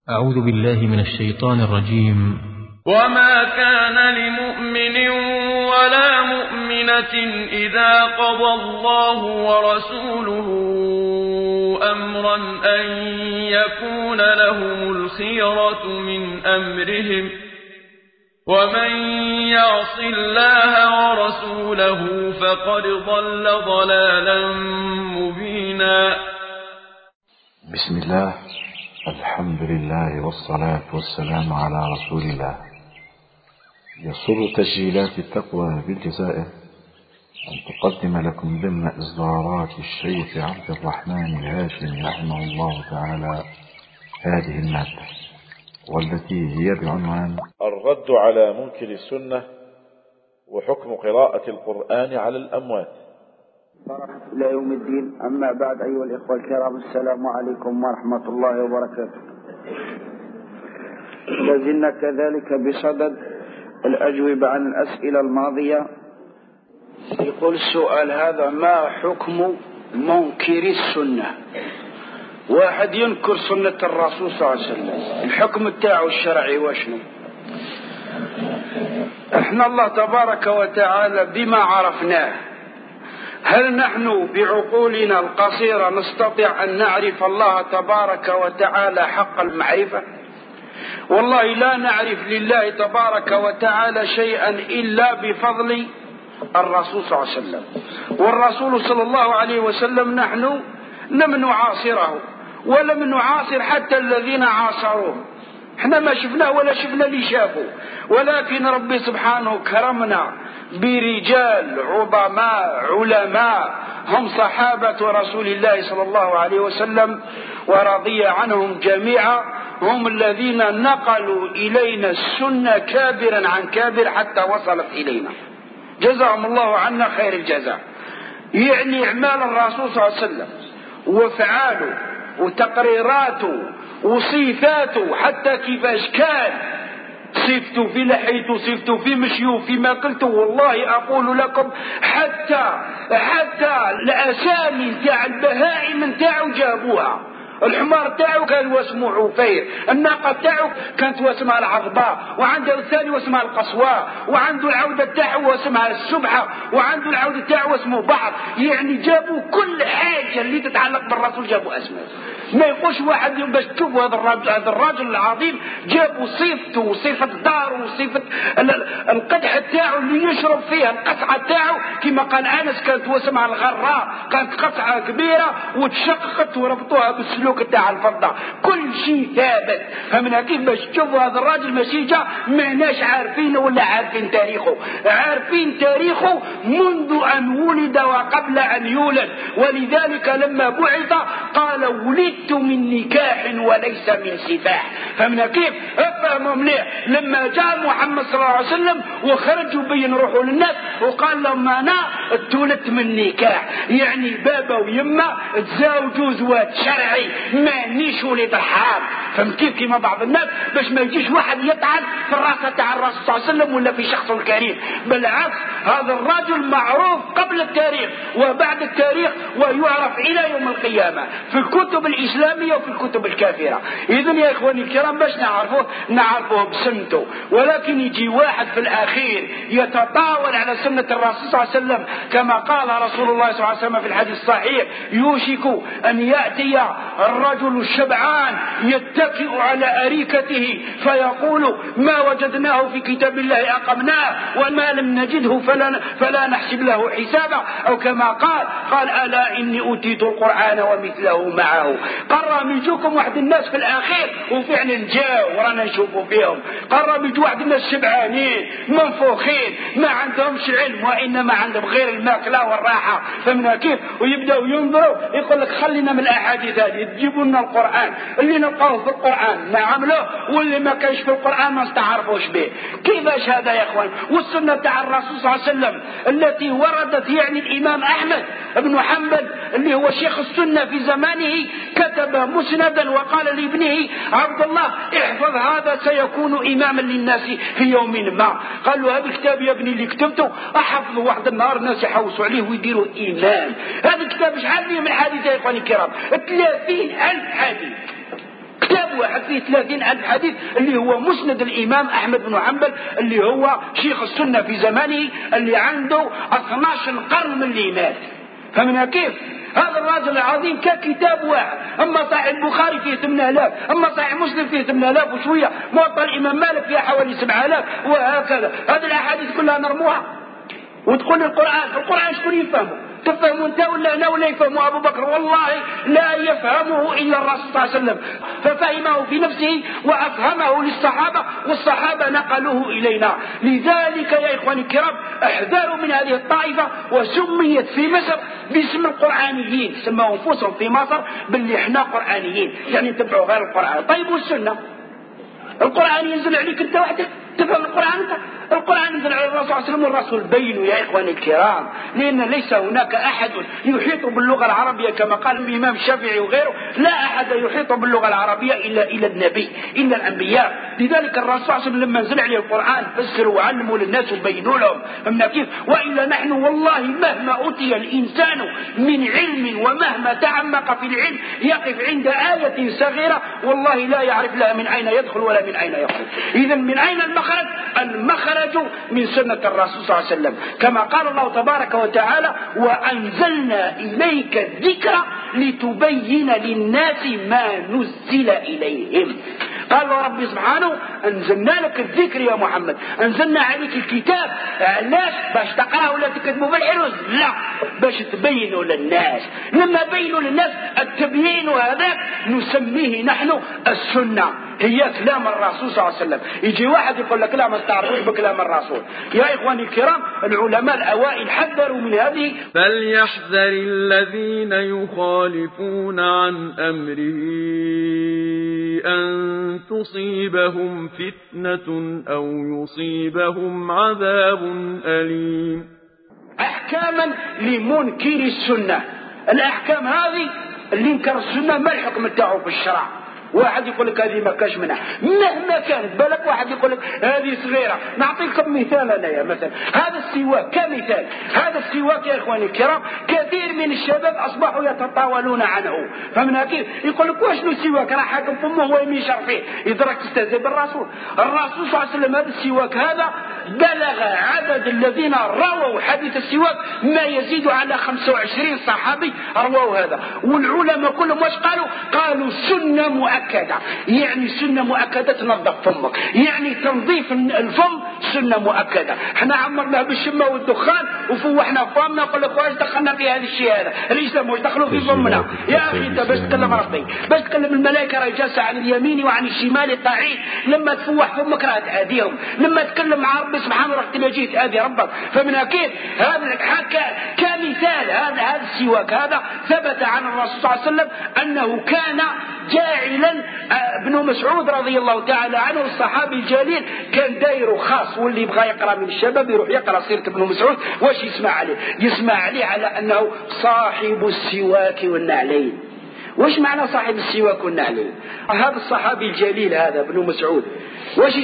أعوذ بالله من الشيطان الرجيم. وما كان لمؤمن ولا مؤمنة إذا قضى الله ورسوله أمرا أن يكون لهم الخيرة من أمرهم ومن يعص الله ورسوله فقد ضل ضلالا مبينا. بسم الله، الحمد لله والصلاة والسلام على رسول الله. يسر تسجيلات التقوى بالجزائر أن تقدم لكم ضمن إصدارات الشيخ عبد الرحمن الهاشمي رحمه الله تعالى هذه المادة، والتي هي بعنوان الرد على منكر السنة وحكم قراءة القرآن على الأموات. إلى يوم الدين. أما بعد، أيها الإخوة الكرام، السلام عليكم ورحمة الله وبركاته. لازلنا كذلك بصدد الأجوبة عن الأسئلة الماضية. يقول السؤال هذا: ما حكم منكر السنة؟ واحد ينكر سنة الرسول صلى الله عليه وسلم، الحكم بتاعه الشرعي وشنو؟ احنا الله تبارك وتعالى بما عرفناه، هل نحن بعقولنا القصيرة نستطيع أن نعرف الله تبارك وتعالى حق المعرفة؟ والله لا نعرف لله تبارك وتعالى شيئا إلا بفضل الرسول صلى الله عليه وسلم. والرسول صلى الله عليه وسلم نحن لم نعاصره ولم نعاصر حتى الذين عاصروه، احنا ما شفناه ولا شفنا اللي شافوا، ولكن ربي سبحانه كرمنا برجال عظماء علماء هم صحابة رسول الله صلى الله عليه وسلم ورضي عنهم جميعا، هم الذين نقلوا إلينا السنة كابرا عن كابر حتى وصلت إلينا، جزاهم الله عنا خير الجزاء. يعني أعمال الرسول صلى الله عليه وسلم وفعاله وتقريراته وصفاته، حتى كيفاش كان، صفته في لحيته، صفته في مشيه، فيما قلته. والله أقول لكم حتى الأسامي تاع البهائم تاعو جابوها. الحمار تاعو كان واسمه عفير، الناقة تاعو كانت واسمها العظباء، وعنده الثاني واسمها القصواء، وعنده العودة تاعو واسمها السبحة، وعنده العودة تاعو واسمه بعض. يعني جابوا كل حاجة اللي تتعلق بالرسول جابوا اسمه. ما يقولش واحد باش تشوفوا هذا الراجل العظيم جابوا صفته وصفة داره وصفة القدح تاعو اللي يشرب فيها، القطعة تاعو كما قال أنس كانت واسمها الغراء، كانت قطعة كبيرة وتشققت وربطوها بالسلوك تاع الفضة. كل شيء ثابت. فمن كيف باش تشوفوا هذا الراجل ماشي جا ماناش عارفينه ولا عارفين تاريخه، عارفين تاريخه منذ أن ولد وقبل أن يولد. ولذلك لما بعث قال: ولدت من نكاح وليس من سفاح. فمن كيف افهموا مليح لما جاء محمد صلى الله عليه وسلم وخرج وبين روحه للناس وقال لهم: انا اتولدت من نكاح، يعني بابا ويما تزاوجوا زواج شرعي، مانيش ولد الحرام. فهمت كيف؟ كما بعض الناس باش ما يجيش واحد يطعن في الراسه تاع الرسول صلى الله عليه وسلم ولا في شخص كريم. بالعكس، هذا الرجل معروف قبل التاريخ وبعد التاريخ، ويعرف الى يوم القيامه في الكتب الإسلامية وفي الكتب الكافرة. إذن يا إخواني الكرام باش نعرفه بسنته. ولكن يجي واحد في الأخير يتطاول على سنة الرسول صلى الله عليه وسلم، كما قال رسول الله صلى الله عليه وسلم في الحديث الصحيح: يوشك أن يأتي الرجل الشبعان يتكئ على أريكته فيقول: ما وجدناه في كتاب الله أقمناه، وما لم نجده فلا نحسب له حسابا. أو كما قال: ألا إني أوتيت القرآن ومثله معه. قرر يجوكم واحد الناس في الأخير، وفعلا جاء ورانا نشوفوا فيهم، قرر يجوا واحد الناس شبعانين منفوخين ما عندهمش علم وإنما عندهم غير الماكلة والراحة. فمن كيف؟ ويبدأوا ينظروا يقول لك: خلينا من الأحاديث هذه، تجيبوا لنا القرآن، اللي نلقاه في القرآن نعمله واللي ما كانش في القرآن ما نستعرفوش به. كيفاش هذا يا إخوان؟ والسنة تاع الرسول صلى الله عليه وسلم التي وردت، يعني الإمام أحمد بن حنبل اللي هو شيخ السنة في زمانه كتب مسندا وقال لابنه عبد الله: احفظ هذا سيكون إماما للناس في يوم ما. قال له: هذا الكتاب يا ابني اللي كتبته أحفظه واحد النهار الناس يحوسوا عليه ويديروا إمام. هذا الكتاب شحال فيه من حديث يا إخواني الكرام؟ 30,000 حديث كتاب واحد فيه 30,000 حديث اللي هو مسند الإمام أحمد بن حنبل اللي هو شيخ السنة في زمانه اللي عنده 12 قرن من اللي مات. فمن كيف هذا الرجل العظيم ككتاب واحد. أما صحيح البخاري فيه 8000، أما صحيح مسلم فيه 8000 وشوية، موطأ الإمام مالك فيه حوالي 7000 وهكذا. هذه الأحاديث كلها نرموها وتقول القرآن شكون يفهمه؟ تفهموا انت ولا انا ولا يفهموا ابو بكر؟ والله لا يفهمه الا الرسول صلى الله عليه وسلم، ففهمه في نفسه وافهمه للصحابه والصحابه نقلوه الينا. لذلك يا اخواني الكرام احذروا من هذه الطائفه، وسميت في مصر باسم القرآنيين، سموا انفسهم في مصر باللي احنا قرآنيين، يعني نتبعوا غير القرآن. طيب والسنه؟ القرآن ينزل عليك انت وحدك تفهم القرآن انت؟ القرآن ينزل على الرسول صلى الله عليه وسلم، والرسول بينوا يا إخواني الكرام، لأن ليس هناك أحد يحيط باللغة العربية كما قال الإمام الشافعي وغيره، لا أحد يحيط باللغة العربية إلا النبي، إلا الأنبياء. لذلك الرسول صلى الله عليه وسلم لما نزل عليه القرآن فسروا وعلموا للناس وبينوا لهم. فهمنا كيف؟ وإلا نحن والله مهما أوتي الإنسان من علم ومهما تعمق في العلم يقف عند آية صغيرة والله لا يعرف لها من أين يدخل ولا من أين يخرج. إذا من أين المخرج؟ المخرج من سنة الرسول صلى الله عليه وسلم، كما قال الله تبارك وتعالى: وأنزلنا إليك الذكر لتبين للناس ما نزل إليهم. قال ربي سبحانه: أنزلنا لك الذكر يا محمد، أنزلنا عليك الكتاب. علاش؟ باش تقرأه ولا تكتبه بالحروز؟ لا، باش تبينوا للناس. لما بينوا للناس التبيين هذا نسميه نحن السنة، هي كلام الرسول صلى الله عليه وسلم. يجي واحد يقول لك لا ما استعرفوش بكلام الرسول. يا إخواني الكرام العلماء الأوائل حذروا من هذه. فليحذر الذين يخالفون عن أمره أن تصيبهم فتنة أو يصيبهم عذاب أليم. أحكاما لمنكر السنة. الأحكام هذه اللي ينكر السنة ما الحكم بتاعه في الشرع؟ واحد يقول لك هذه ما كاش منها مهما كانت، بالك واحد يقول لك هذه صغيرة. نعطيكم مثال أنا يا مثلا، هذا السواك كمثال. هذا السواك يا إخواني الكرام كثير من الشباب أصبحوا يتطاولون عنه. فمن كيف يقول لك واش السواك راه حاكم فمه هو يميشر فيه، يدرك تستهزئ بالرسول. الرسول صلى الله عليه وسلم هذا السواك هذا بلغ عدد الذين رووا حديث السواك ما يزيد على 25 صحابي رووا هذا. والعلماء كلهم واش قالوا سنة مؤكدة، يعني سنة مؤكدة تنظف فمك، يعني تنظيف الفم سنة مؤكدة. احنا عمرنا بالشمة والدخان وفوحنا فمنا، نقول لك واش دخلنا في هذا الشيء هذا؟ الإسلام واش دخلوا في فمنا؟ يا أخي انت باش تكلم ربي، باش تكلم الملائكة راه جالسة عن اليمين وعن الشمال قاعدين. لما تفوح فمك راه تأذيهم، لما تكلم مع ربي سبحانه راه تلاقيه تأذي ربك. فمن كيف هذا كمثال هذا السواك هذا ثبت عن الرسول صلى الله عليه وسلم أنه كان جاعلا. ابن مسعود رضي الله تعالى عنه الصحابي الجليل كان دايره خاص، واللي يبغى يقرأ من الشباب يروح يقرأ سيرة ابن مسعود. واش يسمع عليه؟ يسمع عليه على أنه صاحب السواك والنعلين. واش معنى صاحب السواك والنعلين؟ هذا الصحابي الجليل هذا ابن مسعود واش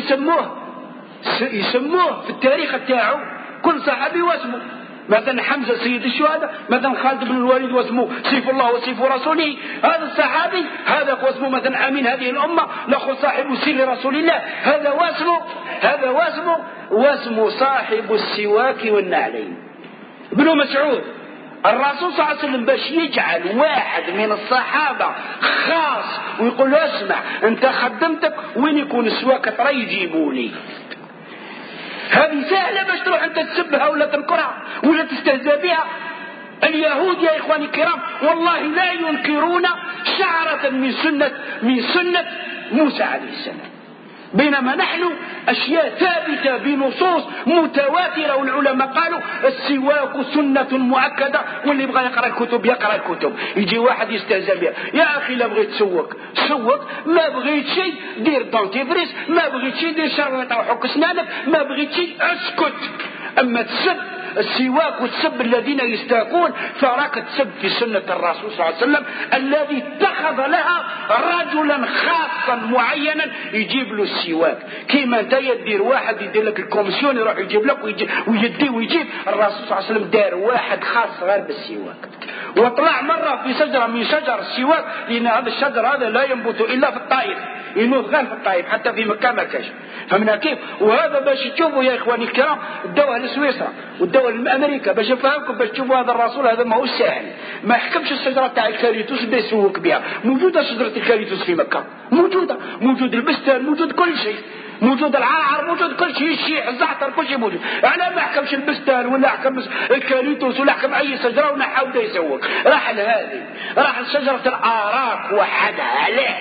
يسموه في التاريخ بتاعه كل صحابي واسمه. مثلا حمزة سيد الشهداء، مثلا خالد بن الوليد واسمه سيف الله وسيف رسوله. هذا الصحابي هذا واسمه مثلا أمين هذه الأمة، نأخذ صاحب سر رسول الله، هذا واسمه صاحب السواك والنعلين. ابن مسعود الرسول صلى الله عليه وسلم باش يجعل واحد من الصحابة خاص ويقول له اسمع انت خدمتك وين يكون السواك ترى يجيبوا لي. هذه سهلة باش تروح انت تسبها ولا تنكرها ولا تستهزأ بها. اليهود يا إخواني الكرام والله لا ينكرون شعرة من سنة موسى عليه السلام، بينما نحن أشياء ثابتة بنصوص متواترة. والعلماء قالوا السواك سنة مؤكدة، واللي يبغى يقرأ الكتب يقرأ الكتب. يجي واحد يستهزأ بها، يا أخي لا بغيت تسوق ما بغيت شيء دير دونتيفريس، ما بغيت شيء دير شربطة وحك اسنانك، ما بغيت شيء اسكت. أما تسب السواك وتسب الذين يستاكون فراك تسب في سنة الرسول صلى الله عليه وسلم الذي اتخذ لها رجلا خاصا معينا يجيب له السواك. كيما انت يدير واحد يدير لك الكومسيون يروح يجيب لك ويدي ويجيب، الرسول صلى الله عليه وسلم دار واحد خاص غير بالسواك. وطلع مرة في شجرة من شجر السواك، لأن هذا الشجر هذا لا ينبت إلا في الطائف، يموت غير في الطائف، حتى في مكة ما كاش. فهمنا كيف؟ وهذا باش تشوفوا يا إخواني الكرام الدواء لسويسرا والدواء لأمريكا، باش نفهمكم، باش تشوفوا هذا الرسول هذا ما هو سهل، ما يحكمش الشجرة تاع الكاليتوس بدا يسوق بها. موجودة شجرة الكاليتوس في مكة، موجودة، موجود البستان، موجود كل شيء، موجود العرعر، موجود كل شيء، الشيح، الزعتر، كل شيء موجود. على ما حكمش البستان ولا حكم الكاليتوس ولا حكم اي شجره ونحاول بدا يسوق، راح لهذه، راح لشجره الاراك وحدها. عليه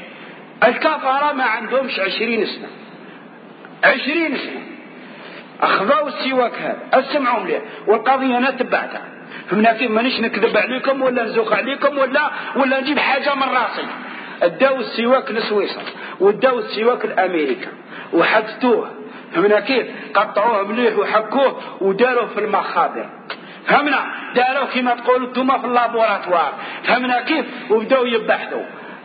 الكفره ما عندهمش 20 سنه، 20 سنه اخذوا السواك هذا، اسمعوا مليح، والقضيه انا تبعتها. فهمنا كيف؟ مانيش نكذب عليكم ولا نزوق عليكم ولا نجيب حاجه من راسي. اداو السواك لسويسرا واداو السواك لامريكا وحدثوه، فهمنا كيف؟ قطعوه مليح وحكوه وداروه في المخابر، فهمنا؟ داروه كما تقولوا انتم في اللابوراتوار، فهمنا كيف؟ وبداو يبحثوا،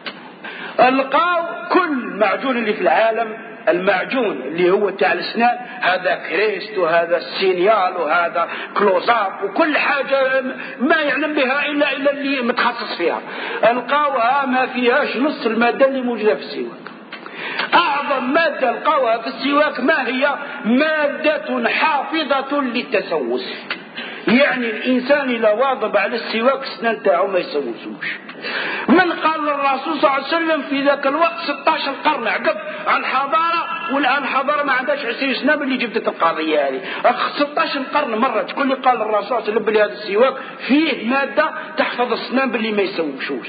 لقاو كل معجون اللي في العالم، المعجون اللي هو تاع الاسنان، هذا كريست وهذا السينيال وهذا كلوزاب وكل حاجه ما يعلم بها الا اللي متخصص فيها، لقاوها ما فيهاش نص الماده اللي موجوده في السواك. اعظم ماده لقاوها في السواك ما هي؟ ماده حافظه للتسوس، يعني الانسان اذا واظب على السواك السنان تاعو ما يسوسوش. من قال للرسول صلى الله عليه وسلم في ذاك الوقت 16 قرن عقب عن الحضاره، والان الحضاره ما عندهاش 20 سنه باللي جبدت القضيه هذه، 16 قرن مرت تقول لي قال الرسول صلى الله عليه وسلم بلي هذا السواك فيه ماده تحفظ السنان باللي ما يسوسوش.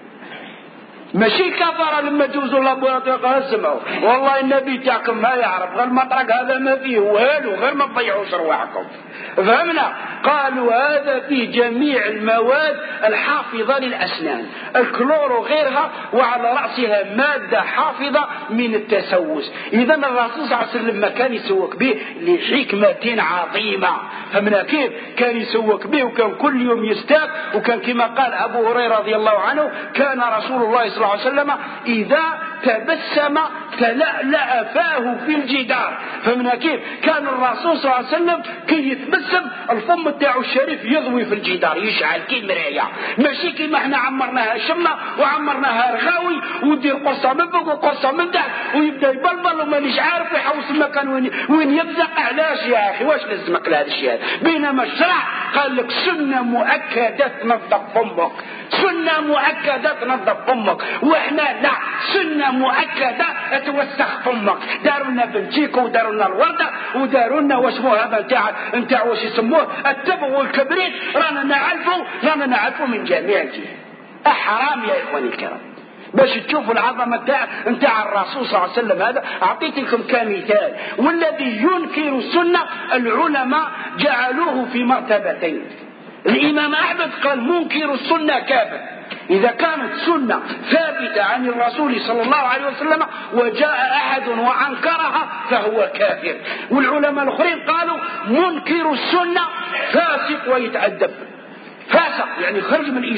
ماشي كفر لما جوزوا اللابوراتوار قال اسمعوا والله النبي تاعكم ما يعرف غير المطرق هذا ما فيه والو، غير ما تضيعوش رواحكم، فهمنا؟ قالوا هذا فيه جميع المواد الحافظه للاسنان، الكلور وغيرها، وعلى راسها ماده حافظه من التسوس. اذا الرسول صلى الله عليه وسلم ما كان يسوق به لحكمه عظيمه، فهمنا كيف؟ كان يسوق به وكان كل يوم يستاك، وكان كما قال ابو هريره رضي الله عنه كان رسول الله صلى الله عليه وسلم إذا تبسم تلألأ فاه في الجدار، فمن كيف؟ كان الرسول صلى الله عليه وسلم كي يتبسم الفم تاعو الشريف يضوي في الجدار، يشعل كي المراية، ماشي كيما احنا عمرناها شمة وعمرناها رغاوي ودير قصة من فوق وقصة من تحت ويبدا يبلبل ومانيش عارف ويحوس المكان وين يبزق. علاش يا اخي؟ واش لازمك لهذا الشيء هذا؟ بينما الشرع قال لك سنة مؤكدة تنظف فمك، سنة مؤكدة تنظف فمك، واحنا لا، سنة مؤكدة توسخ فمك. داروا لنا بنتيكو وداروا لنا الوردة وداروا لنا واسمو هذا نتاع واش يسموه التبغ والكبريت، رانا نعرفوا من جميع الجهات. حرام يا اخواني الكرام. باش تشوفوا العظمه نتاع الرسول صلى الله عليه وسلم هذا اعطيت لكم كمثال. والذي ينكر السنه العلماء جعلوه في مرتبتين. الامام احمد قال منكر السنه كافر، إذا كانت سنة ثابتة عن الرسول صلى الله عليه وسلم وجاء أحد وأنكرها فهو كافر. والعلماء الآخرين قالوا منكر السنة فاسق ويتأدب، فاسق يعني خرج من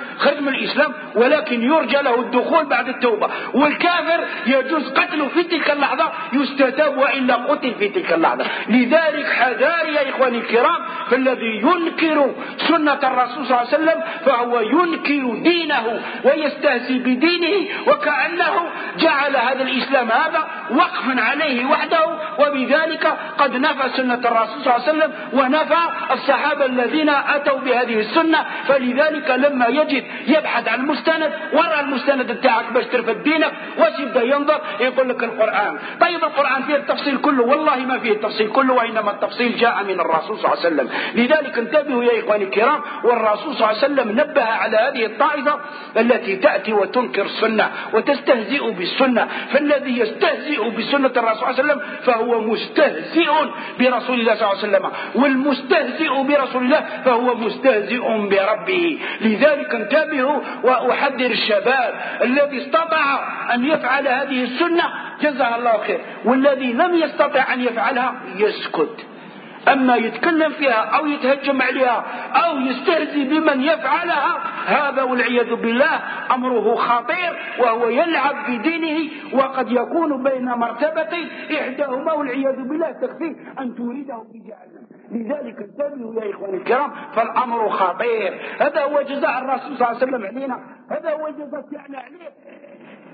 الإسلام ولكن يرجى له الدخول بعد التوبة. والكافر يجوز قتله في تلك اللحظة، يستتاب وإلا قتل في تلك اللحظة. لذلك حذار يا إخواني الكرام، فالذي ينكر سنة الرسول صلى الله عليه وسلم فهو ينكر دينه ويستهزئ بدينه، وكأنه جعل هذا الإسلام هذا وقفا عليه وحده، وبذلك قد نفى سنة الرسول صلى الله عليه وسلم ونفى الصحابة الذين أتوا بهذه السنة. فلذلك لما يجد يبحث عن المستند، ورى المستند بتاعك باش ترفد دينك، واش يبدا ينظر يقول لك القرآن. طيب القرآن فيه التفصيل كله؟ والله ما فيه التفصيل كله، وإنما التفصيل جاء من الرسول صلى الله عليه وسلم. لذلك انتبهوا يا إخواني الكرام، والرسول صلى الله عليه وسلم نبه على هذه الطائفة التي تأتي وتنكر السنة وتستهزئ بالسنة. فالذي يستهزئ بسنة الرسول صلى الله عليه وسلم فهو مستهزئ برسول الله صلى الله عليه وسلم، والمستهزئ برسول الله فهو مستهزئ بربه. لذلك انتبهوا، وأحذر الشباب الذي استطاع أن يفعل هذه السنة جزاه الله خير، والذي لم يستطع أن يفعلها يسكت. أما يتكلم فيها أو يتهجم عليها أو يستهزئ بمن يفعلها، هذا والعياذ بالله أمره خطير، وهو يلعب بدينه، وقد يكون بين مرتبتين إحداهما والعياذ بالله تكفي أن تورده في جهنم. لذلك انتبهوا يا إخواني الكرام، فالأمر خطير. هذا هو جزاء الرسول صلى الله عليه وسلم علينا، هذا هو جزاء تاعنا عليه.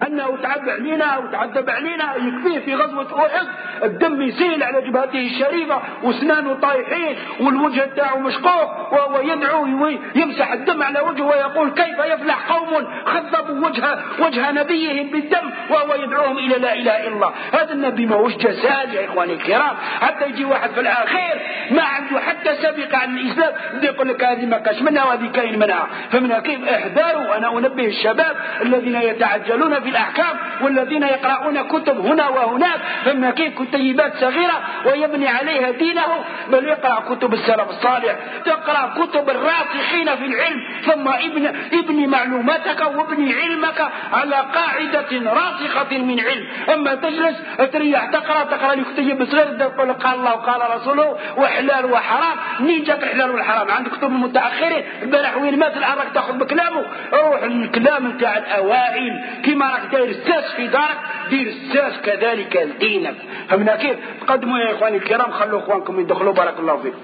أنه تعب علينا وتعذب علينا، يكفيه في غزوة أحد الدم يسيل على جبهته الشريفة وسنانه طايحين والوجه تاعه مشقوق، وهو يدعو يمسح الدم على وجهه ويقول كيف يفلح قوم خضبوا وجه نبيهم بالدم وهو يدعوهم إلى لا إله إلا الله. هذا النبي ما هوش جساد يا إخواني الكرام، حتى يجي واحد في الأخير ما عنده حتى سابقة عن الإسلام يقول لك هذه ما كاش منها وهذه كاين منها. فمن كيف احذروا. أنا أنبه الشباب الذين يتعجلون في الأحكام والذين يقرؤون كتب هنا وهناك، فمن كيف كتيبات صغيرة ويبني عليها دينه، بل يقرأ كتب السلف الصالح، تقرأ كتب الراسخين في العلم، ثم ابني معلوماتك وابني علمك على قاعدة راسخة من علم. أما تجلس تريح تقرأ لك كتيب صغير تقول قال الله وقال رسوله وحلال وحرام. منين جاك الحلال والحرام؟ عندك كتب المتأخرين. البارح وين مات العراق تاخذ بكلامه؟ روح الكلام نتاع الأوائل. كما راك داير الساس في دارك دير الساس كذلك لدينك. فمن كيف تقدموا يا إخواني الكرام، خلوا إخوانكم يدخلوا بارك الله فيكم.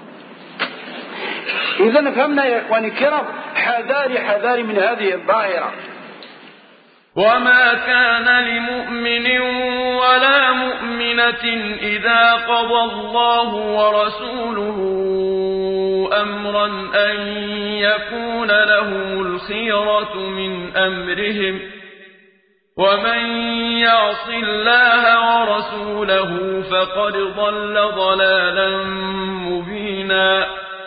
إذا فهمنا يا إخواني الكرام حذاري من هذه الظاهرة. وما كان لمؤمن ولا مؤمنة إذا قضى الله ورسوله أمرا أن يكون لهم الخيرة من أمرهم، ومن يعص الله ورسوله فقد ضل ضلالا مبينا.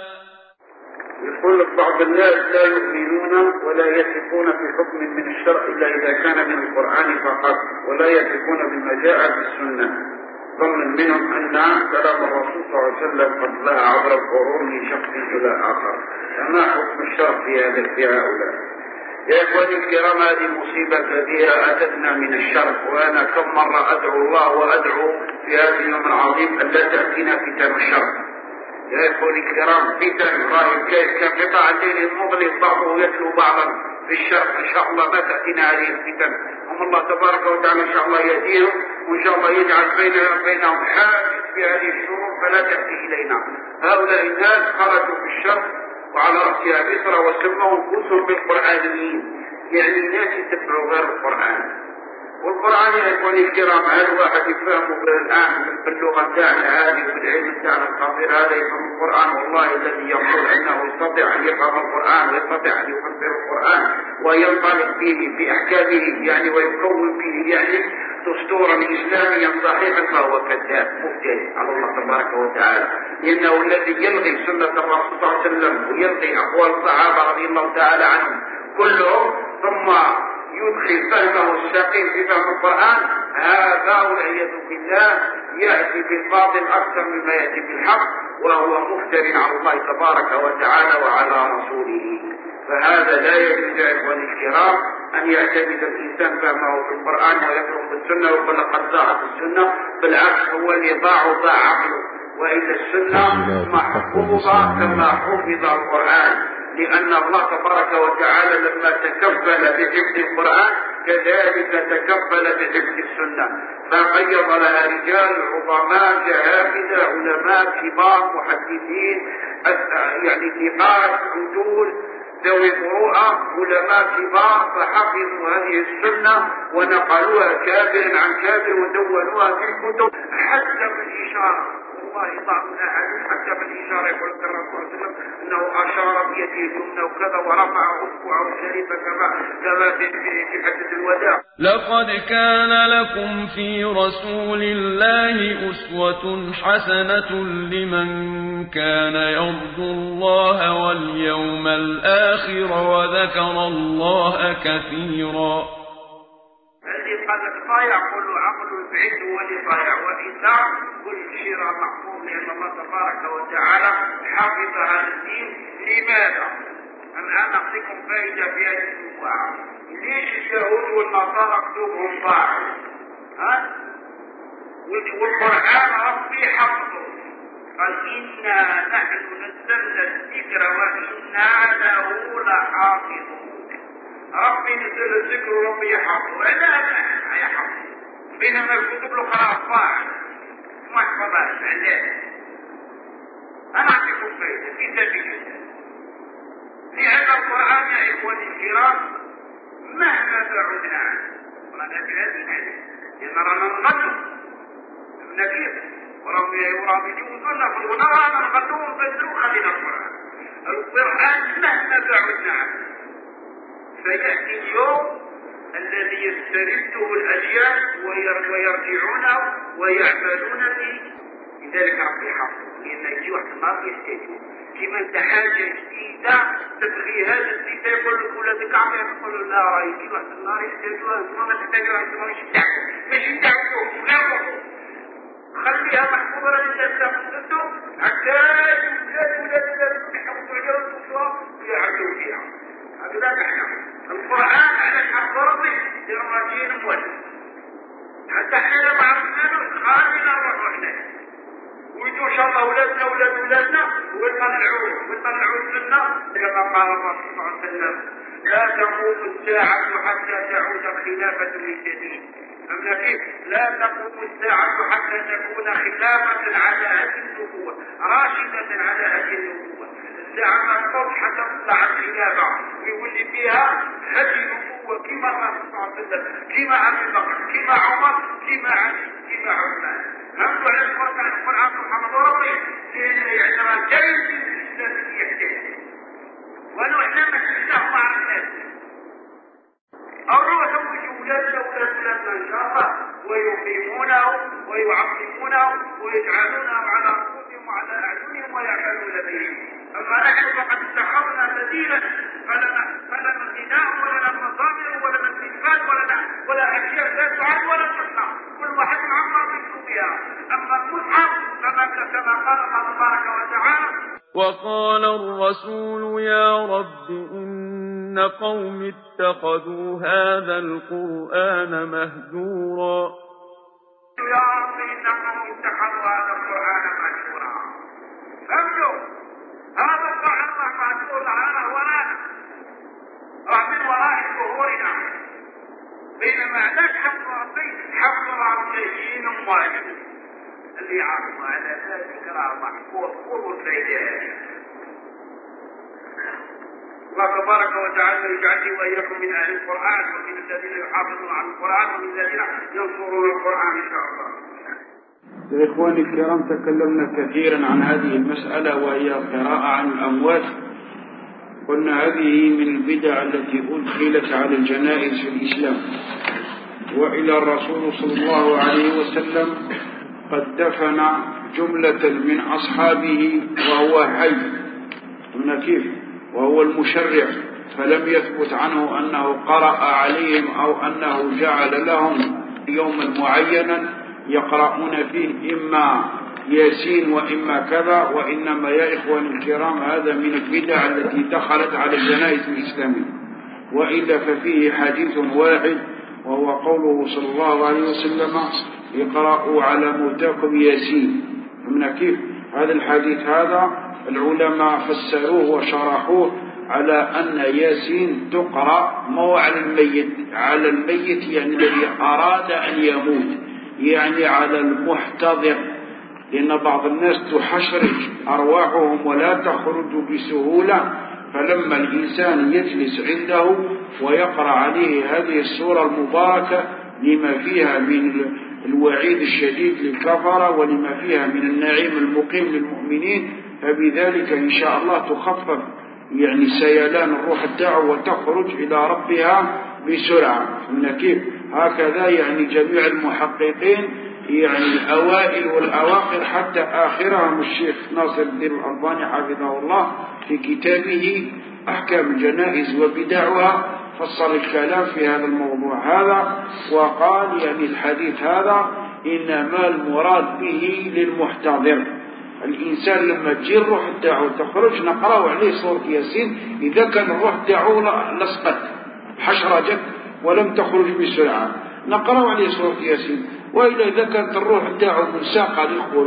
يقول لك بعض الناس لا يؤمنون ولا يثقون في حكم من الشرع إلا إذا كان من القرآن فقط، ولا يثقون بما جاء في السنة، ظنا منهم أن كلام الرسول صلى الله عليه وسلم قد لها عبر القرون من شخص إلى آخر. فما حكم الشرع في هؤلاء؟ يا إخواني الكرام، هذه مصيبة كبيرة أتتنا من الشرق، وأنا كم مرة أدعو الله وأدعو في هذا اليوم العظيم أن لا تأتينا فتن الشرق. يا إخواني الكرام، فتن راهي كيف قطع الليل المظلم بعضه يتلو بعضا في الشرق. إن شاء الله ما تأتينا هذه الفتن، هم الله تبارك وتعالى إن شاء الله يهديهم، وإن شاء الله يجعل بينهم حاجز في هذه الشرور فلا تأتي إلينا. هؤلاء الناس خرجوا في الشرق وعلى رأسها مصر وسموا أنفسهم بالقرآنيين، يعني ناس يتبعوا غير القرآن. والقرآن يا إخواني الكرام هل واحد يفهمه الآن باللغة تاعنا هذه وبالعلم تاعنا الخطير هذا يفهم القرآن؟ والله الذي يقول أنه يستطيع أن يفهم القرآن ويستطيع أن يفسر القرآن وينطلق به في أحكامه يعني ويكون به يعني دستورا إسلاميا صحيحا فهو كذاب مفتري على الله تبارك وتعالى، لأنه الذي يلغي سنة الرسول صلى الله عليه وسلم ويلغي أقوال الصحابة رضي الله تعالى عنهم كلهم ثم يدخل فهمه السقيم في فهم القرآن، هذا والعياذ بالله يأتي بالباطل أكثر مما يأتي بالحق، وهو مفتر على الله تبارك وتعالى وعلى رسوله. فهذا لا يجوز يا إخواني الكرام أن يعتمد الإنسان فهمه في القرآن ويترك السنة ويقول لقد ضاعت السنة، بالعكس هو اللي ضاع عقله، وإذا السنة محفوظة كما حفظ القرآن، لأن الله تبارك وتعالى لما تكفل بحفظ القرآن كذلك تكفل بحفظ السنة، فقيض لها رجال عظماء جهابذة علماء كبار محدثين يعني ثقات عدول ذوي مروءة علماء كبار، فحفظوا هذه السنة ونقلوها كابر عن كابر ودونوها في الكتب حتى بالإشارة. والله بعضنا حديث حتى بالإشارة يقول الرسول صلى الله عليه وسلم أنه أشار بيده اليمنى وكذا ورفع أصبعه الشريفة كما في حديث الوداع. لقد كان لكم في رسول الله أسوة حسنة لمن كان يرجو الله واليوم الآخر وذكر الله كثيرا. الذي قال لك ضايع كل عقل بعيد هو اللي ضايع، وإذا كل شيء محفوظ لأن الله تبارك وتعالى حفظ هذا الدين. لماذا؟ الآن نعطيكم فائدة في هذه النبوة. ليش اليهود والنصارى كتبهم ضاعوا؟ والقرآن ربي حفظه، قال إنا نحن نزلنا الذكر وإنا له لحافظون. ربي نزل الذكر وربي يحفظه، لا يحفظه، بينما الكتب الأخرى ضاعت ما يحفظهاش. علاش؟ أنا أعطيكم فائدة في سبيل الله. لأن القرآن يا إخواني الكرام مهما بعدنا عنه رانا في هذه الحالة لأن رانا نغنوا نكير وراهم يجوزونا في الغناء رانا نغنوا ونبدلوا خلينا القرآن مهما بعدنا عنه فيأتي اليوم الذي يسترده الأجيال ويرجعونه ويعملون به لذلك ربي يحفظ لأن يجي واحد النهار يستهدف كما انت حاجة جديدة تبغي هذا الجديد يقول لك ولادك عمي يقول لا راه يجي واحد النهار يستهدفوها انتم ما تحتاجوا انتم مش يدعوكم لا خليها محفوظة لله تاخذته حتى ولاد يحفظوا عليها ويدخلوها ويعملوا فيها هذا نحن القرآن على حق ربي للراجين مولد حتى احنا لما عرفنا خارجنا نروحوا هناك ويجوا ان شاء الله ولادنا ويطلعوا السنة كما قال الرسول صلى الله عليه وسلم لا تقوم الساعة حتى تعود الخلافة للجديد أمنا كيف؟ لا تقوم الساعة حتى تكون خلافة على هذه النبوة راشدة على هذه النبوة الساعة ما تقوم حتى تطلع الخلافة ويولي فيها هذه النبوة كما الرسول صلى الله عليه وسلم كما أبي بكر كما عمر كما علي كما عثمان همدوا على القرآن محمد ربي لأنه يعتبر جيد الإسلام الذي يحتاج ولو احنا ما شفناه مع الناس الروح ولادنا إن شاء الله ويقيمونه ويعظمونه ويجعلونه على رؤوسهم وعلى أعينهم ويعملون به أما نحن فقد اتخذنا سبيلا فلا غناء ولا مصادر ولا استثمار ولا أشياء لا تعد ولا تحصى كل واحد عما يمكن بها أما المصحف كما قال الله تبارك وتعالى وقال الرسول يا رب إن قوم اتخذوا هذا القرآن مهجورا يا رب إن قوم اتخذوا هذا القرآن مهجورا فهمتوا هذا القرآن مهجور على وراء من وراء ظهورنا بينما نشهد ربي حفظ عبدين واجب اللي يعرض على ذلك راه محفوظ قوة الإله الله تبارك وتعالى يجعلني وإياكم من أهل القرآن ومن الذين يحافظون على القرآن ومن الذين ينصرون القرآن إن شاء الله. يا إخواني الكرام تكلمنا كثيرا عن هذه المسألة وهي القراءة عن الأموات. قلنا هذه من البدع التي أدخلت على الجنائز في الإسلام وإلى الرسول صلى الله عليه وسلم قد دفن جملة من أصحابه وهو حي من كيف وهو المشرع فلم يثبت عنه أنه قرأ عليهم أو أنه جعل لهم يوما معينا يقرؤون فيه إما ياسين وإما كذا وإنما يا إخواني الكرام هذا من البدع التي دخلت على الجنائز الإسلامية وإلا ففيه حديث واحد وهو قوله صلى الله عليه وسلم اقرأوا على موتاكم ياسين من كيف هذا الحديث هذا العلماء فسروه وشرحوه على أن ياسين تقرأ مو على الميت يعني الذي أراد أن يموت يعني على المحتضر لأن بعض الناس تحشرج أرواحهم ولا تخرج بسهولة فلما الإنسان يجلس عنده ويقرأ عليه هذه السورة المباركة لما فيها من الوعيد الشديد للكفرة ولما فيها من النعيم المقيم للمؤمنين فبذلك إن شاء الله تخفف يعني سيلان الروح الدعوة وتخرج إلى ربها بسرعة من كيف هكذا يعني جميع المحققين يعني الأوائل والأواخر حتى آخرهم الشيخ ناصر الدين الألباني حفظه الله في كتابه أحكام الجنائز وبدعها فصل الكلام في هذا الموضوع هذا وقال يعني الحديث هذا إنما المراد به للمحتضر الإنسان لما تجي الروح الدعوة تخرج نقرأ عليه سورة ياسين إذا كان الروح الدعوة لصقت حشرجت ولم تخرج بسرعة نقرأ عليه سورة ياسين وإلا إذا كانت الروح الدعوة منساقة للخروج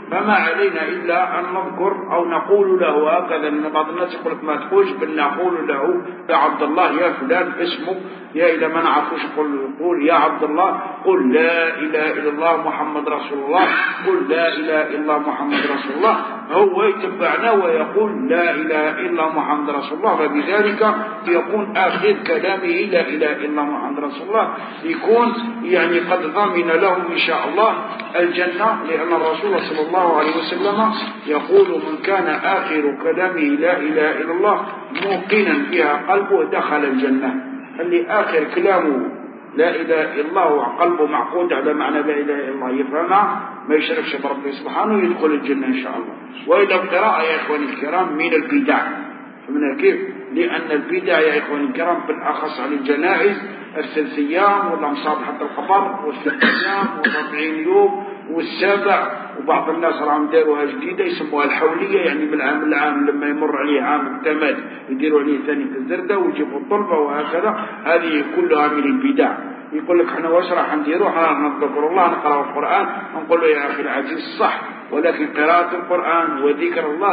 فما علينا إلا أن نذكر أو نقول له هكذا، لأن بعض الناس يقول لك ما تقولش، بل نقول له يا عبد الله يا فلان اسمه، يا إذا ما نعرفوش يقول يا عبد الله قل لا إله إلا الله محمد رسول الله، قل لا إله إلا الله محمد رسول الله، هو يتبعنا ويقول لا إله إلا محمد رسول الله، فبذلك يكون آخر كلامه لا إله إلا محمد رسول الله، يكون يعني قد ضمن له إن شاء الله الجنة، لأن الرسول صلى الله عليه وسلم يقول من كان آخر كلامه لا إله إلا الله موقنا فيها قلبه دخل الجنة. اللي آخر كلامه لا إله إلا الله وقلبه معقود على معنى لا إله إلا الله يفهمها ما يشركش بربه سبحانه يدخل الجنة إن شاء الله. وإلى القراءة يا إخواني الكرام من البدع، فمن كيف؟ لأن البدع يا إخواني الكرام بالأخص على الجنائز الثلاث أيام ولا مصابحة القبر والست أيام و40 يوم والسابع، وبعض الناس راهم داروها جديدة يسموها الحولية، يعني من العام العام لما يمر عليه عام التماد يديروا عليه ثاني الزردة ويجيبوا الطلبة وهكذا، هذه كلها من البدع. يقول لك احنا واش راح نديروا؟ احنا نذكر الله نقرأ القرآن، نقول له يا أخي العزيز صح، ولكن قراءة القرآن وذكر الله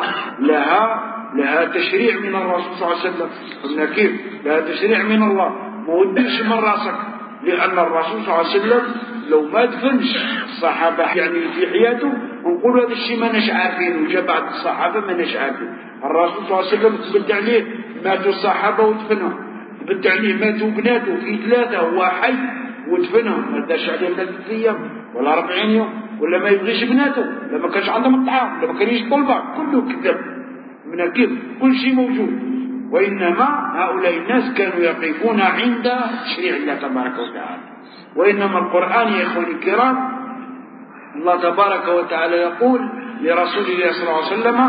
لها تشريع من الرسول صلى الله عليه وسلم. قلنا كيف؟ لها تشريع من الله، ما وديش من راسك، لأن الرسول صلى الله عليه وسلم لو ما دفنش الصحابة يعني في حياته نقول هذا الشيء ما نش عارفين، وجاء بعد الصحابة ما نش عارفين. الرسول صلى الله عليه وسلم تبت عليه ماتوا الصحابة ودفنهم، تبت عليه ماتوا بناته في 3 هو حي ودفنهم، ما داش عليه 3 أيام ولا 40 يوم، ولا ما يبغيش بناته، ولا ما كانش عندهم الطعام، ولا ما كانش طلبة، كله كذب من كيف كل شيء موجود. وإنما هؤلاء الناس كانوا يقفون عند تشريع الله تبارك وتعالى. وإنما القرآن يا إخواني الكرام الله تبارك وتعالى يقول لرسول الله صلى الله عليه وسلم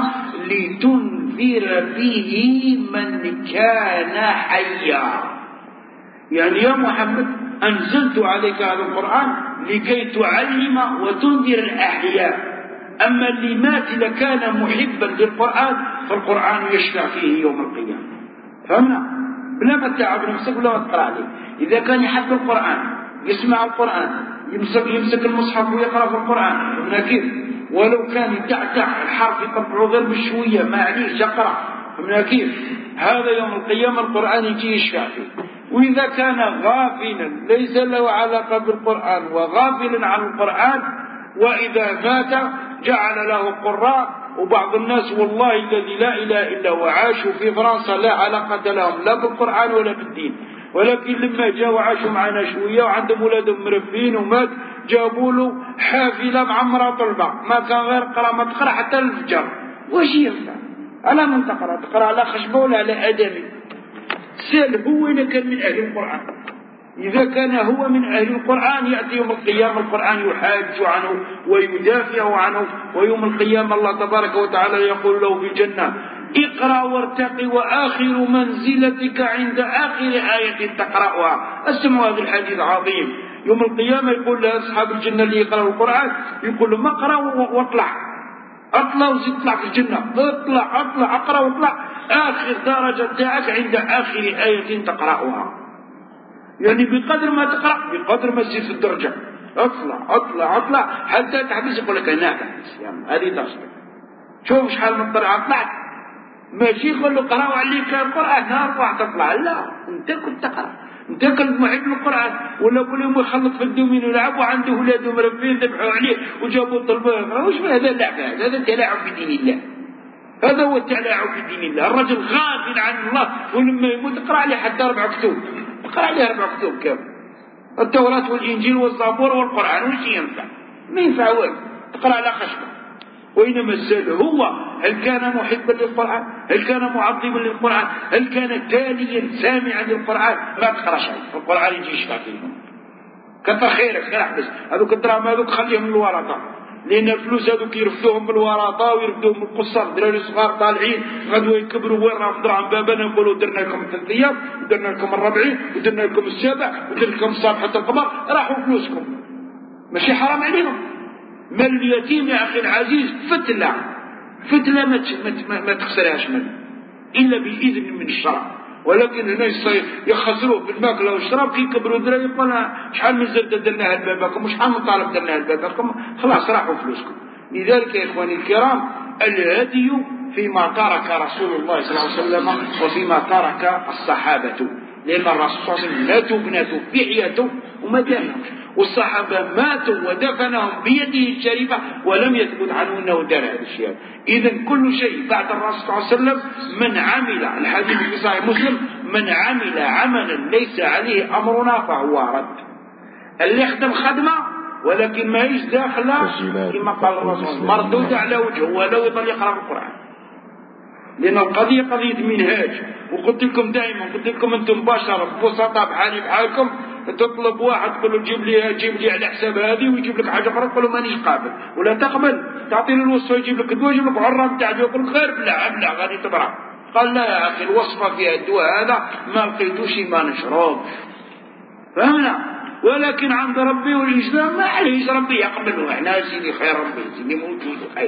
لتنذر به من كان حيا، يعني يا محمد أنزلت عليك هذا القرآن لكي تعلم وتنذر الأحياء، أما اللي مات لكان محبا للقرآن فالقرآن يشفع فيه يوم القيامة. فهمنا؟ بلا ما تتعب نفسك ولا ما تقرأ عليه. إذا كان يحب القرآن يسمع القرآن يمسك المصحف ويقرأ في القرآن، فهمنا كيف؟ ولو كان يتعتع الحرف يطبعه غير بشوية ما عليه يقرأ، فهمنا كيف؟ هذا يوم القيامة القرآن يجي يشفع فيه. وإذا كان غافلا ليس له علاقة بالقرآن وغافلا عن القرآن وإذا مات جعل له قراء. وبعض الناس والله الذي لا إله إلا هو عاشوا في فرنسا لا علاقة لهم لا بالقرآن ولا بالدين، ولكن لما جاءوا عاشوا معنا شوية وعندهم أولادهم مربين ومات جابوا له حافلة معمرة طلبة، ما كان غير قرأ ما تقرأ حتى الفجر. وش ينفع؟ على من تقرأ على خشبة ولا على آدمي؟ سأل هو إذا كان من أهل القرآن. إذا كان هو من أهل القرآن يأتي يوم القيامة القرآن يحاج عنه ويدافع عنه، ويوم القيامة الله تبارك وتعالى يقول له في الجنة اقرأ وارتقي وآخر منزلتك عند آخر آية تقرأها. اسمعوا هذا الحديث عظيم. يوم القيامة يقول لأصحاب الجنة اللي يقرأوا القرآن يقول لهم اقرأ واطلع، اطلع وزيد اطلع في الجنة، اطلع اقرأ واطلع، آخر درجة تاعك عند آخر آية تقرأها. يعني بقدر ما تقرأ بقدر ما تزيد في الدرجة، اطلع حتى تحبس يقول لك هناك هذه درجتك. شوف شحال من طلعة طلعت، ماشي يقول له قرأوا عليك القرآن ارفع تطلع، لا انت كنت تقرأ، انت كنت محب للقرآن. ولا كل يوم يخلط في الدومين ويلعب وعنده اولاده مربين ذبحوا عليه وجابوا طلبه يقرأ. وش هذا اللعب؟ هذا تلاعب بدين الله، هذا هو التلاعب بدين الله. الرجل غافل عن الله ولما يموت اقرأ عليه حتى 4 كتب، اقرأ عليه 4 كتب كامل، التوراة والإنجيل والزبور والقرآن. وش ينفع؟ ما ينفع وين تقرأ على خشبة. وإنما السؤال هو هل كان محبا للقرآن؟ هل كان معظما للقرآن؟ هل كان تاليا سامعا للقرآن؟ ما تقرأ شيء القرآن يجي يشفع فيهم. كتر خيرك غير احبس هذوك الدراهم هذوك خليهم من الورطة، لأن الفلوس هذوك يرفدوهم بالورطة ويرفدوهم بالقصر. دراري صغار طالعين غدوة يكبروا وين راهم دراهم بابنا يقولوا درنا لكم 3 أيام ودرنا لكم 40 ودرنا لكم السابع ودرنا لكم صباحة القمر، راحوا فلوسكم. ماشي حرام عليهم؟ مال اليتيم يا أخي العزيز فتلة ما تخسرهاش منه إلا بإذن من الشرع. ولكن هنا يخسروه بالماكله والشراب كي يكبروا دراري يقول شحال من زرده درناها لباباكم وشحال من طالب درناها لباباكم، خلاص راحوا فلوسكم. لذلك يا إخواني الكرام الهدي فيما ترك رسول الله صلى الله عليه وسلم وفيما ترك الصحابة، لأن الرسول صلى الله عليه وسلم لا تبنى بحيته وما دانهم، والصحابة ماتوا ودفنهم بيده الشريفة ولم يثبت عنه أنه دار هذا الشيء. إذن كل شيء بعد الرسول صلى الله عليه وسلم من عمل، الحديث في صحيح مسلم، من عمل عملا ليس عليه أمرنا فهو رد. اللي يخدم خدمة ولكن ما هيش داخلة كما قال الرسول مردود على وجهه ولو يضل يقرأ القرآن، لأن القضية قضية منهاج. وقلت لكم دائما، قلت لكم أنتم بشر بسطاء بحالي بحالكم، تطلب واحد تقول له جيب لي على حساب هذه ويجيب لك حاجة أخرى تقول له مانيش قابل، ولا تقبل تعطي له الوصفة يجيب لك الدواء يجيب لك عرام تاعه يقول لك خير بلا غادي تبرع. قال لا يا أخي الوصفة فيها الدواء هذا ما لقيتوش ما نشرب، فهمنا؟ ولكن عند ربي والإسلام ما عليه ربي يقبله، احنا سيدي خير ربي سيدي موجود خير.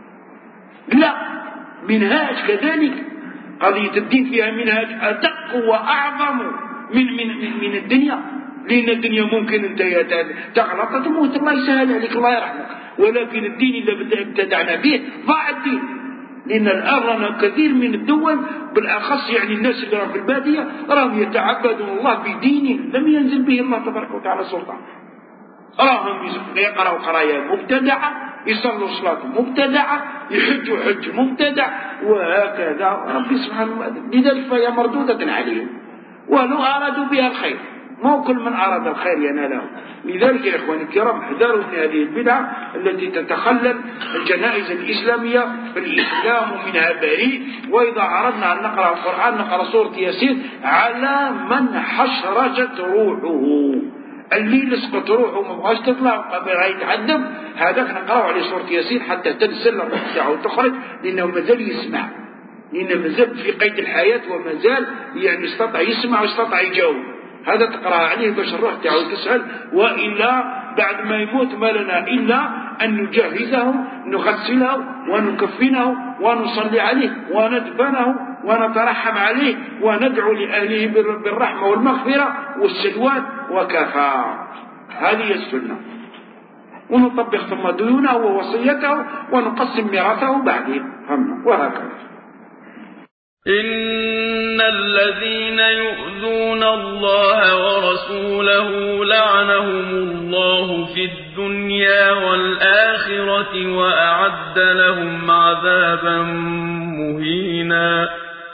لا، منهاج كذلك، قضية الدين فيها منهاج أدق وأعظم من الدنيا، لأن الدنيا ممكن أنت تغلط تموت الله يسهل عليك الله يرحمك، ولكن الدين اللي ابتدعنا به ضاع الدين. لأن الآن رانا كثير من الدول بالأخص يعني الناس اللي راهم في البادية راهم يتعبدون الله بدين لم ينزل به الله تبارك وتعالى سلطان، راهم يقرأوا قرايا مبتدعة، يصلوا صلاة مبتدعة، يحجوا حج مبتدع، وهكذا ربي سبحانه وتعالى. لذلك فهي مردودة عليهم ولو أرادوا بها الخير، ما كل من أراد الخير يناله. لذلك يا إخواني الكرام احذروا من هذه البدعة التي تتخلل الجنائز الإسلامية، فالإسلام منها بريء. وإذا أردنا أن نقرأ القرآن نقرأ سورة ياسين على من حشرجت روحه، اللي لسقط روحه ما بغاش تطلع قبل يتعذب، هذاك نقرأه عليه سورة ياسين حتى تنسل الروح تاعه وتخرج، لأنه مازال يسمع، لأنه مازال في قيد الحياة ومازال يعني يستطيع يسمع ويستطيع يجاوب. هذا تقرأ عليه باش الروح تاعه تسهل، وإلا بعد ما يموت ما لنا إلا أن نجهزه نغسله ونكفنه ونصلي عليه وندفنه ونترحم عليه وندعو لأهله بالرحمة والمغفرة والسلوان وكفى. هذه السنة، ونطبق ثم ديونه ووصيته ونقسم ميراثه بعدين، وهكذا. إن الذين يؤذون الله ورسوله لعنهم الله في الدنيا والآخرة وأعد لهم عذابا مهينا.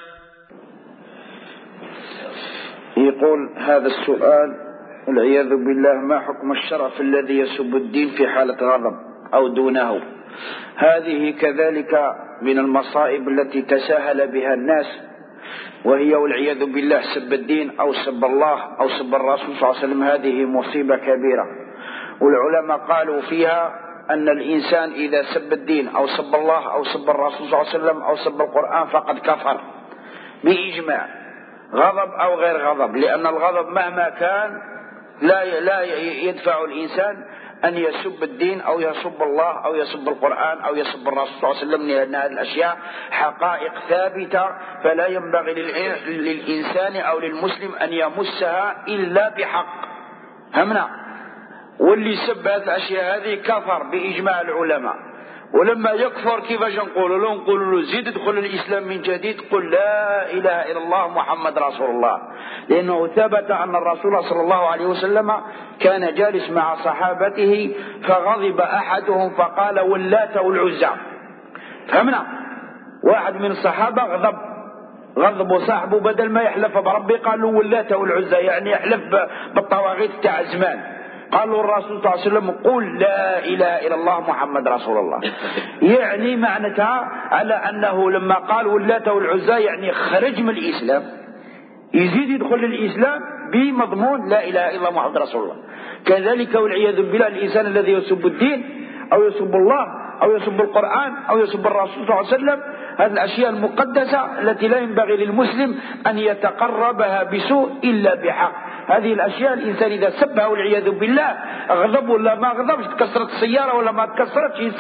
يقول هذا السؤال والعياذ بالله: ما حكم الشرع في الذي يسب الدين في حالة غضب أو دونه؟ هذه كذلك من المصائب التي تساهل بها الناس، وهي والعياذ بالله سب الدين أو سب الله أو سب الرسول صلى الله عليه وسلم. هذه مصيبة كبيرة، والعلماء قالوا فيها أن الإنسان إذا سب الدين أو سب الله أو سب الرسول صلى الله عليه وسلم أو سب القرآن فقد كفر بإجماع، غضب أو غير غضب، لأن الغضب مهما كان لا يدفع الإنسان أن يسب الدين أو يسب الله أو يسب القرآن أو يسب الرسول صلى الله عليه وسلم، لأن هذه الأشياء حقائق ثابتة فلا ينبغي للإنسان أو للمسلم أن يمسها إلا بحق. همنا واللي سب هذه الأشياء هذه كفر بإجماع العلماء. ولما يكفر كيفاش نقول له؟ نقول له زيد ادخل الإسلام من جديد، قل لا إله إلا الله محمد رسول الله، لأنه ثبت أن الرسول صلى الله عليه وسلم كان جالس مع صحابته فغضب أحدهم فقال واللات والعزى. فهمنا؟ واحد من الصحابة غضب صاحبه، بدل ما يحلف بربي قال له واللات والعزى، يعني يحلف بالطواغيت تاع زمان. قالوا الرسول صلى الله عليه وسلم قل لا إله إلا الله محمد رسول الله، يعني معناتها على أنه لما قال واللات والعزى يعني خرج من الإسلام، يزيد يدخل الإسلام بمضمون لا إله إلا الله محمد رسول الله. كذلك والعياذ بالله الإنسان الذي يسب الدين أو يسب الله أو يسب القرآن أو يسب الرسول صلى الله عليه وسلم، هذه الأشياء المقدسة التي لا ينبغي للمسلم أن يتقربها بسوء إلا بحق. هذه الأشياء الإنسان إذا سبها والعياذ بالله غضب ولا ما غضبش، تكسرت السيارة ولا ما تكسرتش، يسب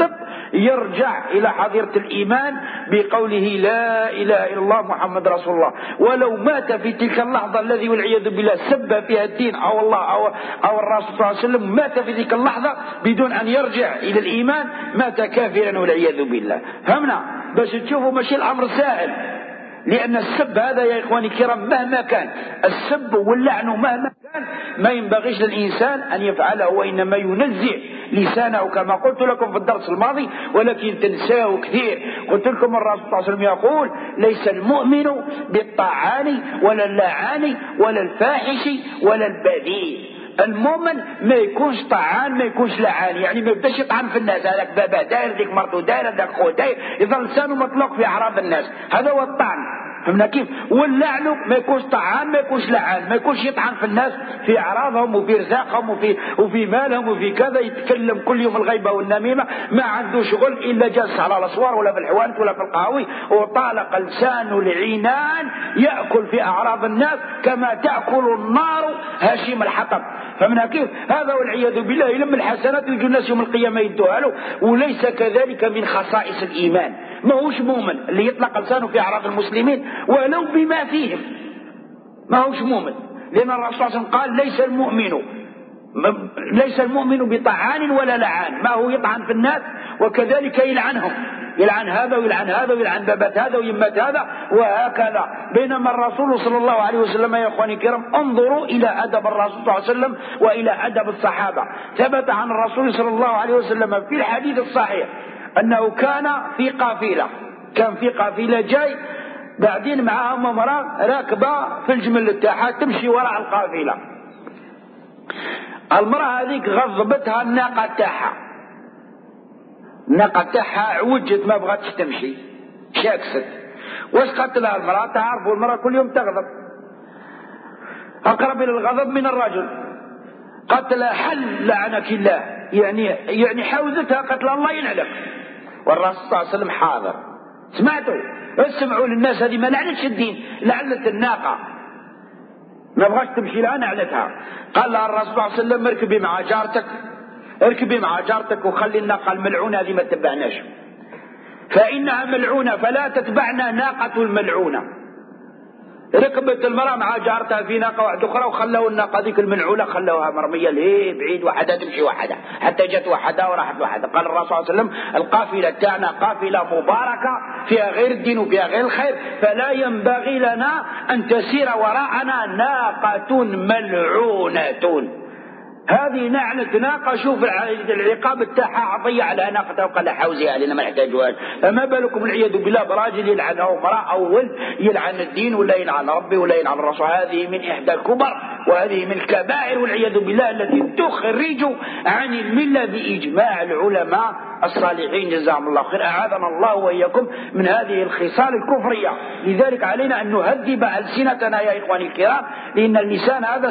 يرجع إلى حظيرة الإيمان بقوله لا إله إلا الله محمد رسول الله. ولو مات في تلك اللحظة الذي والعياذ بالله سب فيها الدين أو الله أو الرسول صلى الله عليه وسلم، مات في تلك اللحظة بدون أن يرجع إلى الإيمان مات كافرا والعياذ بالله. فهمنا باش تشوفوا ماشي الأمر سهل، لأن السب هذا يا إخواني الكرام مهما كان السب واللعن مهما كان ما ينبغيش للإنسان أن يفعله، وإنما ينزع لسانه كما قلت لكم في الدرس الماضي، ولكن تنساه كثير. قلت لكم الرسول صلى الله عليه وسلم يقول ليس المؤمن بالطعان ولا اللعان ولا الفاحش ولا البذيء. المؤمن ما يكونش طعان ما يكونش لعان، يعني ما يبداش يطعن في الناس، هذاك بابا داير ذيك مرته داير هذاك خو داير، يظل لسانه مطلق في اعراض الناس، هذا هو الطعن. فهمنا كيف؟ واللعن ما يكونش طعان ما يكونش لعان، ما يكونش يطعن في الناس في اعراضهم وفي رزاقهم وفي مالهم وفي كذا، يتكلم كل يوم الغيبه والنميمه، ما عنده شغل الا جالس على الاسوار ولا في الحوانت ولا في القهاوي، وطالق لسانه العنان ياكل في اعراض الناس كما تاكل النار هشيم الحطب. فمن كيف؟ هذا والعياذ بالله يلم الحسنات ويجوا الناس يوم القيامه يدوها له، وليس كذلك من خصائص الايمان. ما هوش مؤمن اللي يطلق لسانه في اعراض المسلمين ولو بما فيهم، ما هوش مؤمن، لان الرسول صلى الله عليه وسلم قال ليس المؤمن بطعان ولا لعان، ما هو يطعن في الناس وكذلك يلعنهم، يلعن هذا ويلعن هذا ويلعن بابات هذا ويمات هذا وهكذا. بينما الرسول صلى الله عليه وسلم يا اخواني الكرام انظروا الى ادب الرسول صلى الله عليه وسلم والى ادب الصحابه. ثبت عن الرسول صلى الله عليه وسلم في الحديث الصحيح انه كان في قافله جاي، بعدين معاهم امراه راكبه في الجمل تاعها تمشي وراء القافله. المراه هذيك غضبتها الناقه تاعها عوجت ما بغاتش تمشي، شاكست. واش قالت لها المراه؟ تعرفوا المراه كل يوم تغضب، اقرب الى الغضب من الرجل. قالت لها حل لعنك الله، يعني حوزتها، قالت لها الله يلعنك. والرسول صلى الله عليه وسلم حاضر. اسمعوا للناس، هذه ما لعنتش الدين، لعنت الناقه ما بغاش تمشي لها نعنتها. قال لها الرسول صلى الله عليه وسلم اركبي مع جارتك وخلي الناقه الملعونه هذه ما تتبعناش، فانها ملعونه فلا تتبعنا ناقه الملعونه. ركبت المراه مع جارتها في ناقه واحده اخرى، وخلوا الناقه ذيك الملعونه خلوها مرميه لهي بعيد، وحده تمشي وحده حتى جت وحده وراحت وحده. قال الرسول صلى الله عليه وسلم القافله تاعنا قافله مباركه فيها غير الدين وفيها غير الخير، فلا ينبغي لنا ان تسير وراءنا ناقه ملعونه. هذه نعنة ناقة، شوف العقاب تاعها عطية على ناقته وقال حوزيها لنا ما نحتاجوهاش. فما بالكم والعياذ بالله براجل يلعن أو امرأة أو ولد يلعن الدين ولا يلعن ربي ولا يلعن الرسول. هذه من إحدى الكبر وهذه من الكبائر والعياذ بالله التي تخرج عن الملة بإجماع العلماء الصالحين جزاهم الله خير. أعاذنا الله وإياكم من هذه الخصال الكفرية. لذلك علينا أن نهذب ألسنتنا يا إخواني الكرام، لأن اللسان هذا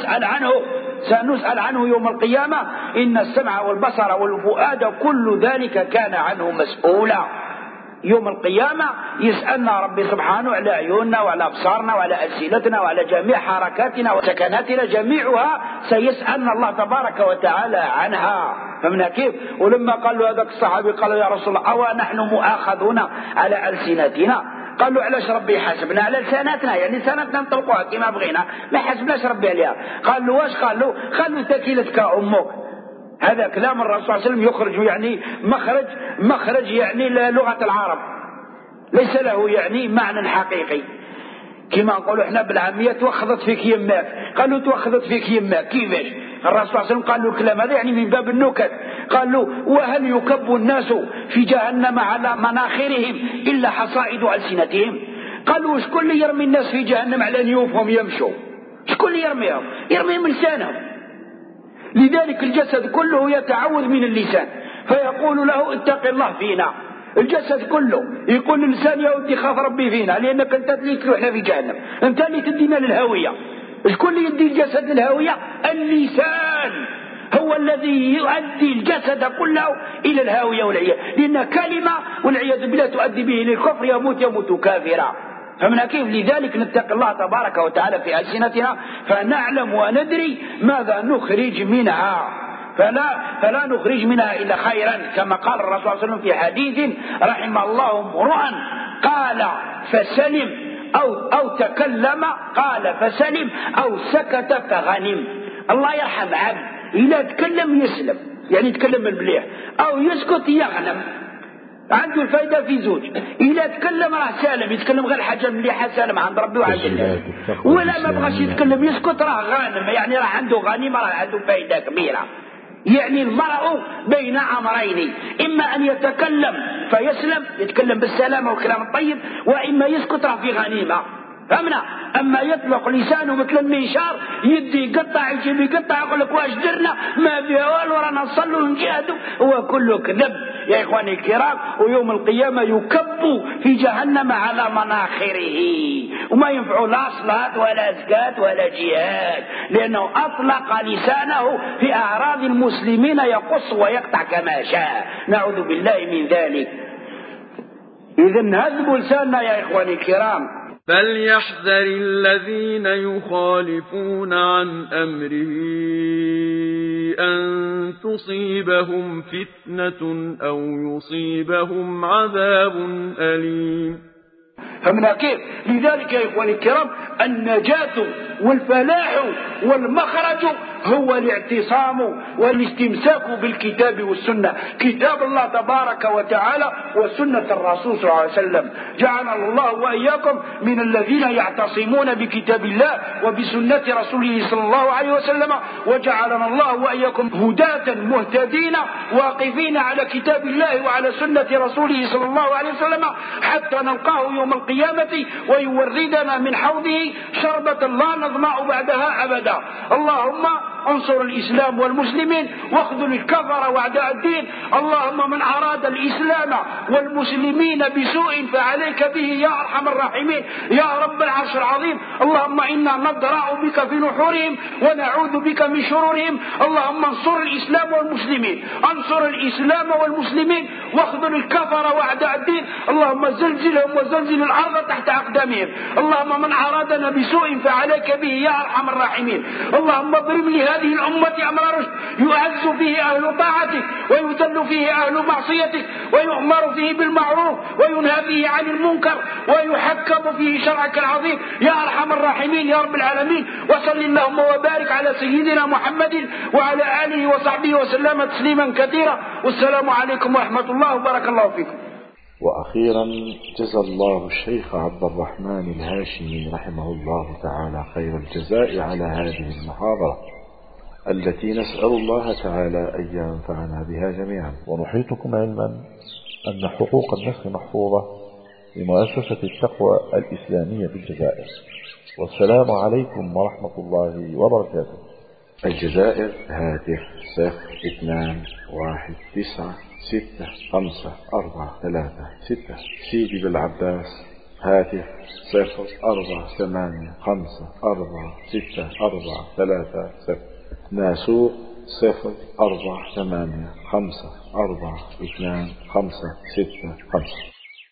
سنسأل عنه يوم القيامة. إن السمع والبصر والفؤاد كل ذلك كان عنه مسؤولا. يوم القيامة يسألنا ربي سبحانه على عيوننا وعلى أبصارنا وعلى ألسنتنا وعلى جميع حركاتنا وسكناتنا، جميعها سيسألنا الله تبارك وتعالى عنها. فمن كيف؟ ولما قال له هذاك الصحابي قال له يا رسول الله أو نحن مؤاخذون على ألسنتنا؟ قال له علاش ربي حاسبنا على لساناتنا؟ يعني لساناتنا نطلقوها كما بغينا، ما حاسبناش ربي عليها. قال له واش؟ قال له ثكلتك أمك. هذا كلام الرسول صلى الله عليه وسلم يخرج يعني مخرج يعني لغة العرب، ليس له يعني معنى حقيقي. كما نقولوا احنا بالعامية توخذت فيك يماك. قالوا توخذت فيك يماك كيفاش؟ الرسول صلى الله عليه وسلم قال له الكلام هذا يعني من باب النكت. قال له وهل يكب الناس في جهنم على مناخرهم إلا حصائد ألسنتهم؟ قالوا شكون اللي يرمي الناس في جهنم على نيوفهم يمشوا؟ شكون اللي يرميهم لسانهم؟ لذلك الجسد كله يتعوذ من اللسان فيقول له اتق الله فينا. الجسد كله يقول للسان يا ودي خاف ربي فينا، لأنك أنت اللي تروحنا في جهنم، أنت اللي تدينا للهاوية. شكون اللي يدي الجسد للهاوية؟ اللسان هو الذي يؤدي الجسد كله إلى الهاوية والعياذ، لأن كلمة والعياذ بالله تؤدي به للكفر، يموت كافرا. فمن كيف؟ لذلك نتقي الله تبارك وتعالى في ألسنتنا فنعلم وندري ماذا نخرج منها. فلا نخرج منها إلا خيرا، كما قال الرسول صلى الله عليه وسلم في حديث: رحم الله امرؤا قال فسلم أو تكلم قال فسلم أو سكت فغنم. الله يرحم عبد إذا تكلم يسلم، يعني يتكلم بالمليح، أو يسكت يغنم، عنده الفايدة في زوج. إذا تكلم راه سالم، يتكلم غير حاجة مليحة سالم عند ربي وعند الله، ولا ما بغاش يتكلم يسكت راه غانم، يعني راه عنده غنيمة، راه عنده فايدة كبيرة. يعني المرء بين أمرين: إما أن يتكلم فيسلم، يتكلم بالسلامة والكلام الطيب، وإما يسكت راه في غنيمة. فهمنا؟ أما يطلق لسانه مثل المنشار، يدي يقطع يجيب يقطع، يقول لك واش درنا ما فيها والو، رانا نصلوا ونجاهدوا، هو كله كذب يا إخواني الكرام. ويوم القيامة يكب في جهنم على مناخره، وما ينفع لا صلاة ولا زكاة ولا جهاد، لأنه أطلق لسانه في أعراض المسلمين يقص ويقطع كما شاء، نعوذ بالله من ذلك. إذن هذبوا لساننا يا إخواني الكرام. فليحذر الذين يخالفون عن أمره أن تصيبهم فتنة أو يصيبهم عذاب أليم. فمن كيف؟ لذلك يا إخواني الكرام النجاة والفلاح والمخرج هو الاعتصام والاستمساك بالكتاب والسنة، كتاب الله تبارك وتعالى وسنة الرسول صلى الله عليه وسلم. جعلنا الله وإياكم من الذين يعتصمون بكتاب الله وبسنة رسوله صلى الله عليه وسلم، وجعلنا الله وإياكم هداة مهتدين واقفين على كتاب الله وعلى سنة رسوله صلى الله عليه وسلم حتى نلقاه يوم القيامة ويوردنا من حوضه شربة لا نظمأ بعدها أبدا. اللهم انصر الإسلام والمسلمين واخذل الكفر واعداء الدين. اللهم من أراد الإسلام والمسلمين بسوء فعليك به يا أرحم الراحمين يا رب العرش العظيم. اللهم إنا نضرع بك في نحورهم ونعوذ بك من شرورهم. اللهم انصر الإسلام والمسلمين، انصر الإسلام والمسلمين واخذل الكفر واعداء الدين. اللهم زلزلهم وزلزل الأرض تحت أقدامهم. اللهم من أرادنا بسوء فعليك به يا أرحم الراحمين. اللهم اضرب لهذه الأمة أمر رشد يعز فيه أهل طاعتك ويذل فيه أهل معصيتك، ويؤمر فيه بالمعروف وينهى فيه عن المنكر ويحكم فيه شرعك العظيم يا أرحم الراحمين يا رب العالمين. وصل اللهم وبارك على سيدنا محمد وعلى آله وصحبه وسلم تسليما كثيرا. والسلام عليكم ورحمة الله وبارك الله فيكم. وأخيرا جزى الله الشيخ عبد الرحمن الهاشمي رحمه الله تعالى خير الجزاء على هذه المحاضرة التي نسأل الله تعالى أن ينفعنا بها جميعا. ونحيطكم علما أن حقوق النفس محفوظة لمؤسسة التقوى الإسلامية في الجزائر. والسلام عليكم ورحمة الله وبركاته. الجزائر هاتف 0219654336. سيدي بالعباس هاتف 0485464330. ناسوق 0485425565.